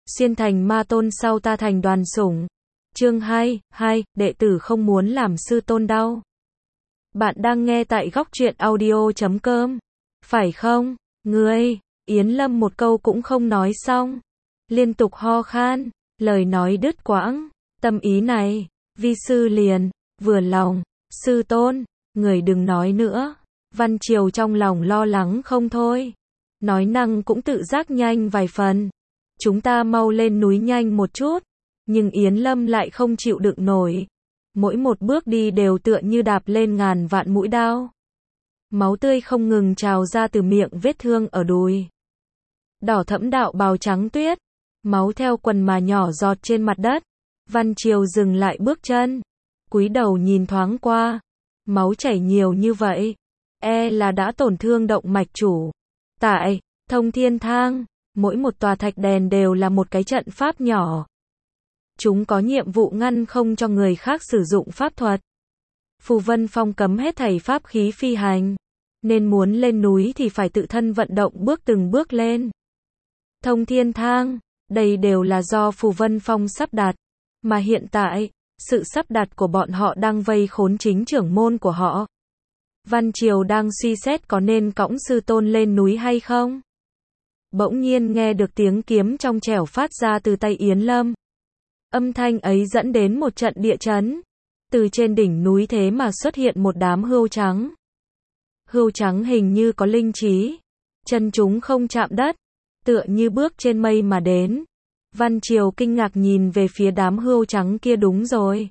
xuyên thành ma tôn sau ta thành đoàn sủng. Chương 2, đệ tử không muốn làm sư tôn đau. Bạn đang nghe tại góc truyện audio.com. Phải không? Ngươi, Yến Lâm một câu cũng không nói xong. Liên tục ho khan, lời nói đứt quãng. Tâm ý này, vi sư liền, vừa lòng, sư tôn, người đừng nói nữa. Văn Triều trong lòng lo lắng không thôi. Nói năng cũng tự giác nhanh vài phần. Chúng ta mau lên núi nhanh một chút. Nhưng Yến Lâm lại không chịu đựng nổi. Mỗi một bước đi đều tựa như đạp lên ngàn vạn mũi đao. Máu tươi không ngừng trào ra từ miệng vết thương ở đùi. Đỏ thẫm đạo bào trắng tuyết. Máu theo quần mà nhỏ giọt trên mặt đất. Văn Triều dừng lại bước chân. Cúi đầu nhìn thoáng qua. Máu chảy nhiều như vậy. Là đã tổn thương động mạch chủ. Tại Thông Thiên Thang, mỗi một tòa thạch đèn đều là một cái trận pháp nhỏ. Chúng có nhiệm vụ ngăn không cho người khác sử dụng pháp thuật. Phù Vân Phong cấm hết thảy pháp khí phi hành. Nên muốn lên núi thì phải tự thân vận động bước từng bước lên. Thông Thiên Thang, đây đều là do Phù Vân Phong sắp đặt. Mà hiện tại, sự sắp đặt của bọn họ đang vây khốn chính trưởng môn của họ. Văn Triều đang suy xét có nên cõng sư tôn lên núi hay không. Bỗng nhiên nghe được tiếng kiếm trong trẻo phát ra từ tay Yến Lâm. Âm thanh ấy dẫn đến một trận địa chấn. Từ trên đỉnh núi thế mà xuất hiện một đám hươu trắng. Hươu trắng hình như có linh trí. Chân chúng không chạm đất. Tựa như bước trên mây mà đến. Văn Triều kinh ngạc nhìn về phía đám hươu trắng kia. Đúng rồi.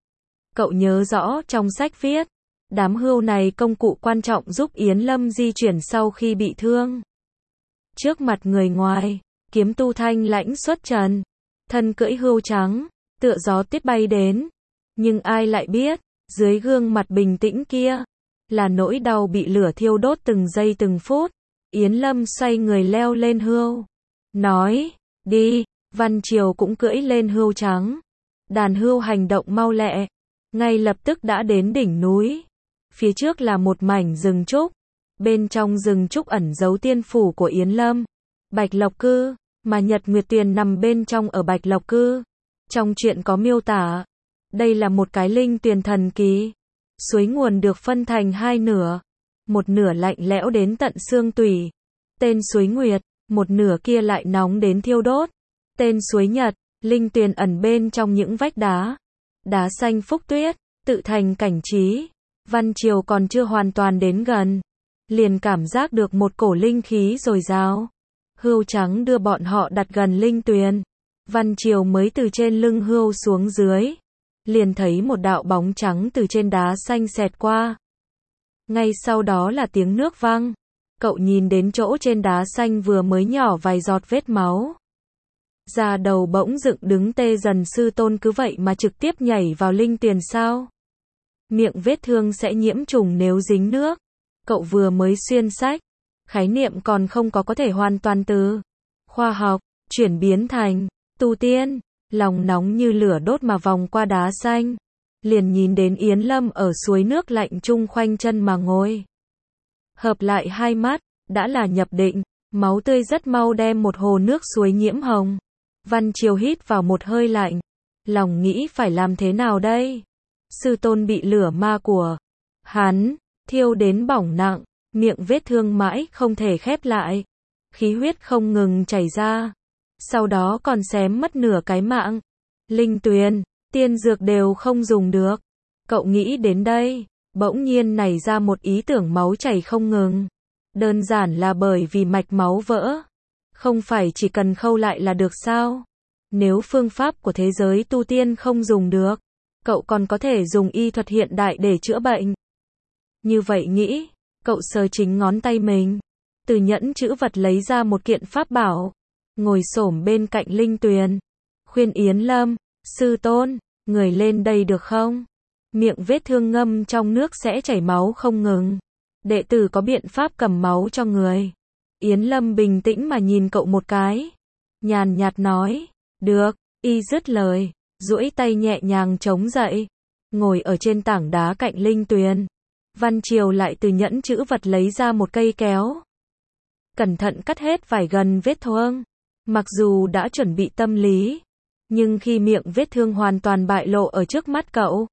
Cậu nhớ rõ trong sách viết. Đám hươu này công cụ quan trọng giúp Yến Lâm di chuyển sau khi bị thương. Trước mặt người ngoài, kiếm tu thanh lãnh xuất trần. Thân cưỡi hươu trắng, tựa gió tiết bay đến. Nhưng ai lại biết, dưới gương mặt bình tĩnh kia, là nỗi đau bị lửa thiêu đốt từng giây từng phút. Yến Lâm xoay người leo lên hươu. Nói, đi, Văn Triều cũng cưỡi lên hươu trắng. Đàn hươu hành động mau lẹ, ngay lập tức đã đến đỉnh núi. Phía trước là một mảnh rừng trúc. Bên trong rừng trúc ẩn giấu tiên phủ của Yến Lâm. Bạch Lộc Cư, mà Nhật Nguyệt Tuyền nằm bên trong ở Bạch Lộc Cư. Trong truyện có miêu tả, đây là một cái linh tuyền thần kỳ. Suối nguồn được phân thành hai nửa. Một nửa lạnh lẽo đến tận xương tủy, tên suối Nguyệt, một nửa kia lại nóng đến thiêu đốt, tên suối Nhật. Linh tuyền ẩn bên trong những vách đá. Đá xanh phúc tuyết, tự thành cảnh trí. Văn Triều còn chưa hoàn toàn đến gần, liền cảm giác được một cổ linh khí dồi dào. Hươu trắng đưa bọn họ đặt gần linh tuyền. Văn Triều mới từ trên lưng hươu xuống dưới, liền thấy một đạo bóng trắng từ trên đá xanh xẹt qua. Ngay sau đó là tiếng nước văng. Cậu nhìn đến chỗ trên đá xanh vừa mới nhỏ vài giọt vết máu. Da đầu bỗng dựng đứng tê dần. Sư tôn cứ vậy mà trực tiếp nhảy vào linh tuyền sao? Miệng vết thương sẽ nhiễm trùng nếu dính nước. Cậu vừa mới xuyên sách. Khái niệm còn không có thể hoàn toàn từ khoa học chuyển biến thành tu tiên. Lòng nóng như lửa đốt mà vòng qua đá xanh. Liền nhìn đến Yến Lâm ở suối nước lạnh chung khoanh chân mà ngồi. Hợp lại hai mắt, đã là nhập định. Máu tươi rất mau đem một hồ nước suối nhiễm hồng. Văn Triều hít vào một hơi lạnh. Lòng nghĩ phải làm thế nào đây? Sư tôn bị lửa ma của hắn thiêu đến bỏng nặng, miệng vết thương mãi không thể khép lại, khí huyết không ngừng chảy ra, sau đó còn xém mất nửa cái mạng. Linh tuyền, tiên dược đều không dùng được. Cậu nghĩ đến đây, bỗng nhiên nảy ra một ý tưởng. Máu chảy không ngừng, đơn giản là bởi vì mạch máu vỡ. Không phải chỉ cần khâu lại là được sao? Nếu phương pháp của thế giới tu tiên không dùng được, cậu còn có thể dùng y thuật hiện đại để chữa bệnh. Như vậy nghĩ, cậu sờ chính ngón tay mình, từ nhẫn chữ vật lấy ra một kiện pháp bảo, ngồi xổm bên cạnh linh tuyền, khuyên Yến Lâm, sư tôn, người lên đây được không? Miệng vết thương ngâm trong nước sẽ chảy máu không ngừng. Đệ tử có biện pháp cầm máu cho người. Yến Lâm bình tĩnh mà nhìn cậu một cái, nhàn nhạt nói, được. Y dứt lời, duỗi tay nhẹ nhàng chống dậy, ngồi ở trên tảng đá cạnh linh tuyền. Văn Triều lại từ nhẫn chữ vật lấy ra một cây kéo, cẩn thận cắt hết vải gần vết thương. Mặc dù đã chuẩn bị tâm lý, nhưng khi miệng vết thương hoàn toàn bại lộ ở trước mắt cậu,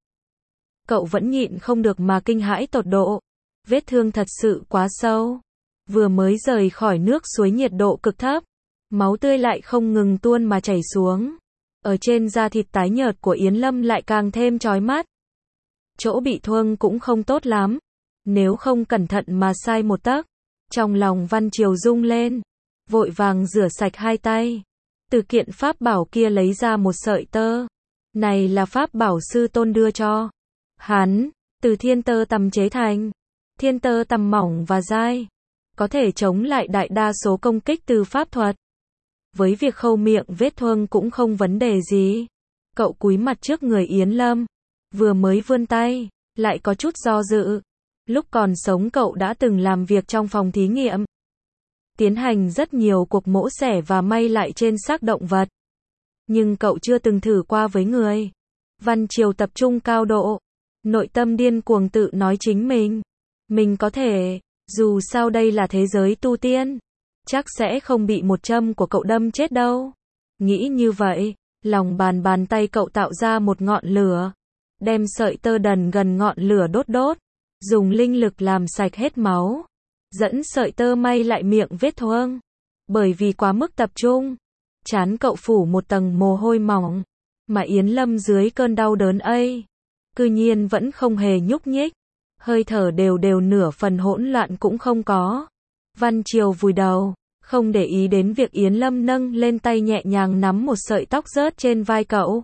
cậu vẫn nhịn không được mà kinh hãi tột độ. Vết thương thật sự quá sâu. Vừa mới rời khỏi nước suối nhiệt độ cực thấp, máu tươi lại không ngừng tuôn mà chảy xuống. Ở trên da thịt tái nhợt của Yến Lâm lại càng thêm chói mắt. Chỗ bị thương cũng không tốt lắm. Nếu không cẩn thận mà sai một tấc. Trong lòng Văn Triều rung lên. Vội vàng rửa sạch hai tay. Từ kiện pháp bảo kia lấy ra một sợi tơ. Này là pháp bảo sư tôn đưa cho hắn, từ thiên tơ tằm chế thành. Thiên tơ tằm mỏng và dai, có thể chống lại đại đa số công kích từ pháp thuật. Với việc khâu miệng vết thương cũng không vấn đề gì. Cậu cúi mặt trước người Yến Lâm, vừa mới vươn tay, lại có chút do dự. Lúc còn sống cậu đã từng làm việc trong phòng thí nghiệm, tiến hành rất nhiều cuộc mổ xẻ và may lại trên xác động vật. Nhưng cậu chưa từng thử qua với người. Văn Triều tập trung cao độ, nội tâm điên cuồng tự nói chính mình có thể, dù sao đây là thế giới tu tiên, chắc sẽ không bị một châm của cậu đâm chết đâu. Nghĩ như vậy, lòng bàn tay cậu tạo ra một ngọn lửa, đem sợi tơ đần gần ngọn lửa đốt, dùng linh lực làm sạch hết máu, dẫn sợi tơ may lại miệng vết thương. Bởi vì quá mức tập trung, trán cậu phủ một tầng mồ hôi mỏng, mà Yến Lâm dưới cơn đau đớn ấy, cư nhiên vẫn không hề nhúc nhích, hơi thở đều nửa phần hỗn loạn cũng không có. Văn Triều vùi đầu, không để ý đến việc Yến Lâm nâng lên tay nhẹ nhàng nắm một sợi tóc rớt trên vai cậu.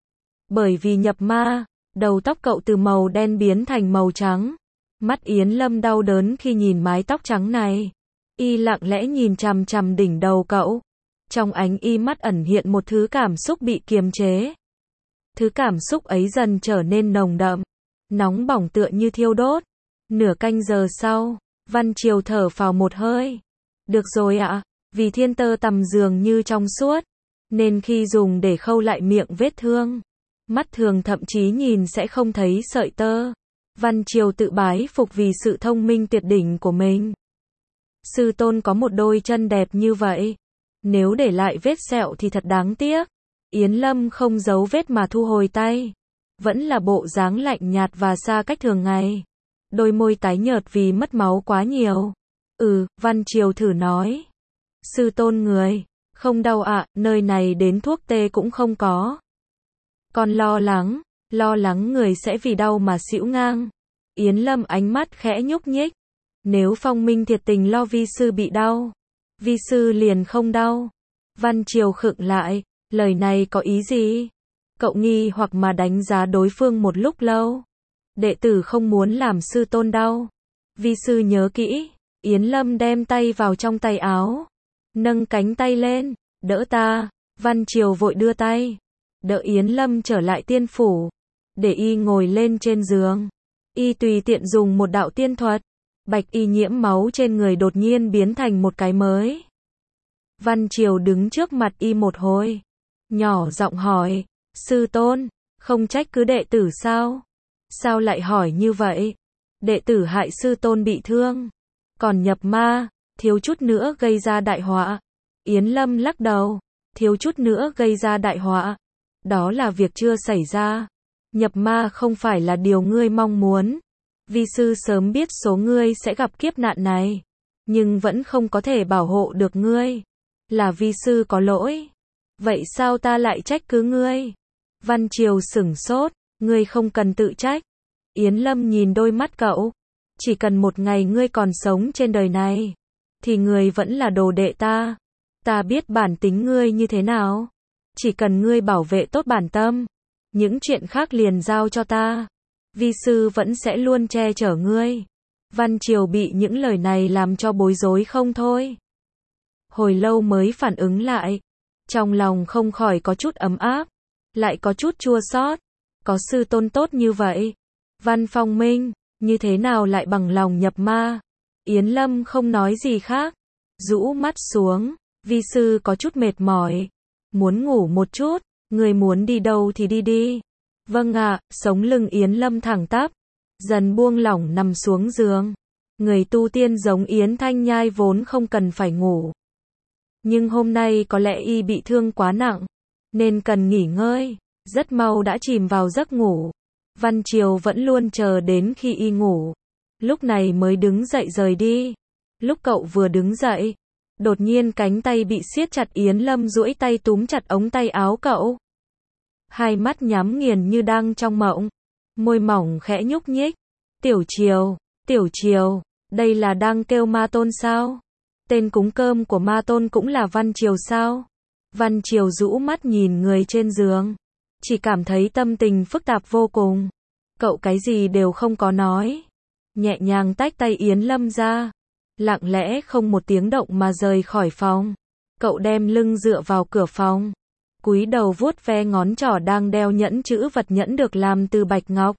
Bởi vì nhập ma, đầu tóc cậu từ màu đen biến thành màu trắng. Mắt Yến Lâm đau đớn khi nhìn mái tóc trắng này. Y lặng lẽ nhìn chằm chằm đỉnh đầu cậu. Trong ánh y mắt ẩn hiện một thứ cảm xúc bị kiềm chế. Thứ cảm xúc ấy dần trở nên nồng đậm, nóng bỏng tựa như thiêu đốt. Nửa canh giờ sau, Văn Triều thở phào một hơi. Được rồi ạ, vì thiên tơ tằm dường như trong suốt, nên khi dùng để khâu lại miệng vết thương, mắt thường thậm chí nhìn sẽ không thấy sợi tơ. Văn Triều tự bái phục vì sự thông minh tuyệt đỉnh của mình. Sư tôn có một đôi chân đẹp như vậy, nếu để lại vết sẹo thì thật đáng tiếc. Yến Lâm không giấu vết mà thu hồi tay, vẫn là bộ dáng lạnh nhạt và xa cách thường ngày. Đôi môi tái nhợt vì mất máu quá nhiều. Văn Triều thử nói. Sư tôn người, không đau ạ, nơi này đến thuốc tê cũng không có. Con lo lắng người sẽ vì đau mà xỉu ngang. Yến Lâm ánh mắt khẽ nhúc nhích. Nếu Phong Minh thiệt tình lo vi sư bị đau, vi sư liền không đau. Văn Triều khựng lại, lời này có ý gì? Cậu nghi hoặc mà đánh giá đối phương một lúc lâu. Đệ tử không muốn làm sư tôn đau. Vi sư nhớ kỹ. Yến Lâm đem tay vào trong tay áo, nâng cánh tay lên, đỡ ta. Văn Triều vội đưa tay, đỡ Yến Lâm trở lại tiên phủ, để y ngồi lên trên giường. Y tùy tiện dùng một đạo tiên thuật, bạch y nhiễm máu trên người đột nhiên biến thành một cái mới. Văn Triều đứng trước mặt y một hồi, nhỏ giọng hỏi, sư tôn, không trách cứ đệ tử sao? Sao lại hỏi như vậy? Đệ tử hại sư tôn bị thương, còn nhập ma, thiếu chút nữa gây ra đại họa. Yến Lâm lắc đầu, thiếu chút nữa gây ra đại họa. Đó là việc chưa xảy ra. Nhập ma không phải là điều ngươi mong muốn. Vi sư sớm biết số ngươi sẽ gặp kiếp nạn này, nhưng vẫn không có thể bảo hộ được ngươi. Là vi sư có lỗi. Vậy sao ta lại trách cứ ngươi? Văn Triều sửng sốt, ngươi không cần tự trách. Yến Lâm nhìn đôi mắt cậu. Chỉ cần một ngày ngươi còn sống trên đời này, thì ngươi vẫn là đồ đệ ta. Ta biết bản tính ngươi như thế nào. Chỉ cần ngươi bảo vệ tốt bản tâm, những chuyện khác liền giao cho ta. Vi sư vẫn sẽ luôn che chở ngươi. Văn Triều bị những lời này làm cho bối rối không thôi. Hồi lâu mới phản ứng lại. Trong lòng không khỏi có chút ấm áp, lại có chút chua xót. Có sư tôn tốt như vậy. Văn Phong Minh, như thế nào lại bằng lòng nhập ma? Yến Lâm không nói gì khác, rũ mắt xuống. Vi sư có chút mệt mỏi, muốn ngủ một chút. Người muốn đi đâu thì đi đi. Vâng ạ. Sống lưng Yến Lâm thẳng tắp, dần buông lỏng nằm xuống giường. Người tu tiên giống Yến Thanh Nhai vốn không cần phải ngủ, Nhưng hôm nay có lẽ y bị thương quá nặng, nên cần nghỉ ngơi. Rất mau đã chìm vào giấc ngủ. Văn Triều vẫn luôn chờ đến khi y ngủ, lúc này mới đứng dậy rời đi. Lúc cậu vừa đứng dậy, đột nhiên cánh tay bị siết chặt, Yến Lâm duỗi tay túm chặt ống tay áo cậu. Hai mắt nhắm nghiền như đang trong mộng, môi mỏng khẽ nhúc nhích. Tiểu Triều, đây là đang kêu ma tôn sao? Tên cúng cơm của ma tôn cũng là Văn Triều sao? Văn Triều rũ mắt nhìn người trên giường, chỉ cảm thấy tâm tình phức tạp vô cùng. Cậu cái gì đều không có nói, nhẹ nhàng tách tay Yến Lâm ra, lặng lẽ không một tiếng động mà rời khỏi phòng. Cậu đem lưng dựa vào cửa phòng, cúi đầu vuốt ve ngón trỏ đang đeo nhẫn chữ vật, nhẫn được làm từ bạch ngọc,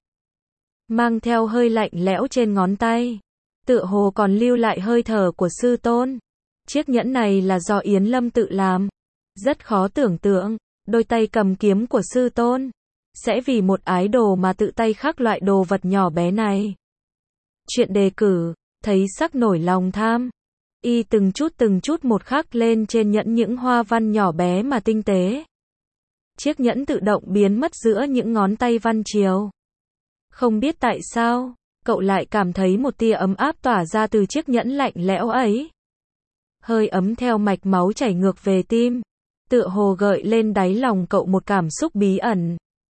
mang theo hơi lạnh lẽo trên ngón tay, tựa hồ còn lưu lại hơi thở của sư tôn. Chiếc nhẫn này là do Yến Lâm tự làm. Rất khó tưởng tượng, đôi tay cầm kiếm của sư tôn sẽ vì một ái đồ mà tự tay khắc loại đồ vật nhỏ bé này. Chuyện đề cử, thấy sắc nổi lòng tham. Y từng chút một khắc lên trên nhẫn những hoa văn nhỏ bé mà tinh tế. Chiếc nhẫn tự động biến mất giữa những ngón tay Văn Triều. Không biết tại sao, cậu lại cảm thấy một tia ấm áp tỏa ra từ chiếc nhẫn lạnh lẽo ấy. Hơi ấm theo mạch máu chảy ngược về tim, tựa hồ gợi lên đáy lòng cậu một cảm xúc bí ẩn.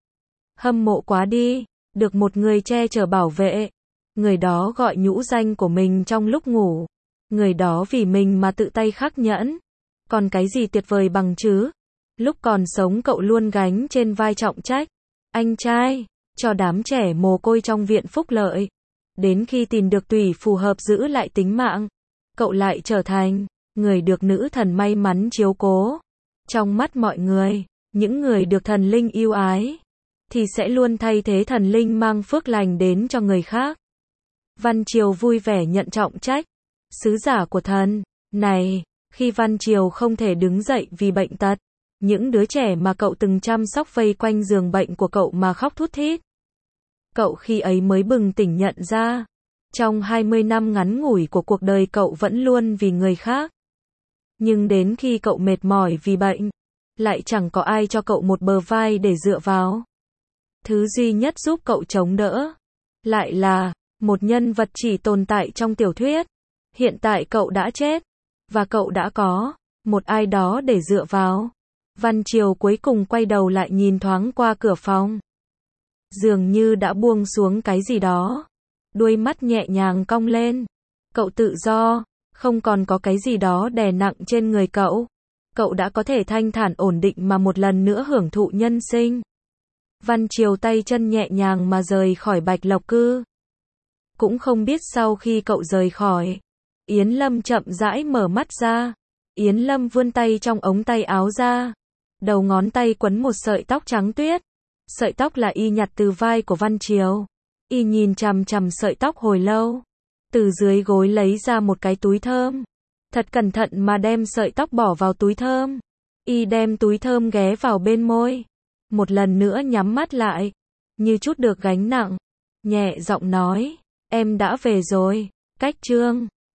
Hâm mộ quá đi, được một người che chở bảo vệ. Người đó gọi nhũ danh của mình trong lúc ngủ. Người đó vì mình mà tự tay khắc nhẫn. Còn cái gì tuyệt vời bằng chứ? Lúc còn sống cậu luôn gánh trên vai trọng trách anh trai cho đám trẻ mồ côi trong viện phúc lợi. Đến khi tìm được tùy phù hợp giữ lại tính mạng, cậu lại trở thành người được nữ thần may mắn chiếu cố. Trong mắt mọi người, những người được thần linh yêu ái thì sẽ luôn thay thế thần linh mang phước lành đến cho người khác. Văn Triều vui vẻ nhận trọng trách sứ giả của thần này. Khi Văn Triều không thể đứng dậy vì bệnh tật, những đứa trẻ mà cậu từng chăm sóc vây quanh giường bệnh của cậu mà khóc thút thít. Cậu khi ấy mới bừng tỉnh nhận ra, trong 20 năm ngắn ngủi của cuộc đời cậu vẫn luôn vì người khác. Nhưng đến khi cậu mệt mỏi vì bệnh, lại chẳng có ai cho cậu một bờ vai để dựa vào. Thứ duy nhất giúp cậu chống đỡ, lại là một nhân vật chỉ tồn tại trong tiểu thuyết. Hiện tại cậu đã chết, và cậu đã có một ai đó để dựa vào. Văn Triều cuối cùng quay đầu lại nhìn thoáng qua cửa phòng. Dường như đã buông xuống cái gì đó. Đuôi mắt nhẹ nhàng cong lên. Cậu tự do, không còn có cái gì đó đè nặng trên người cậu. Cậu đã có thể thanh thản ổn định mà một lần nữa hưởng thụ nhân sinh. Văn Triều tay chân nhẹ nhàng mà rời khỏi Bạch Lộc Cư. Cũng không biết sau khi cậu rời khỏi, Yến Lâm chậm rãi mở mắt ra. Yến Lâm vươn tay trong ống tay áo ra. Đầu ngón tay quấn một sợi tóc trắng tuyết. Sợi tóc là y nhặt từ vai của Văn Triều. Y nhìn chằm chằm sợi tóc hồi lâu. Từ dưới gối lấy ra một cái túi thơm. Thật cẩn thận mà đem sợi tóc bỏ vào túi thơm. Y đem túi thơm ghé vào bên môi. Một lần nữa nhắm mắt lại. Như chút được gánh nặng. Nhẹ giọng nói. Em đã về rồi. Cách chương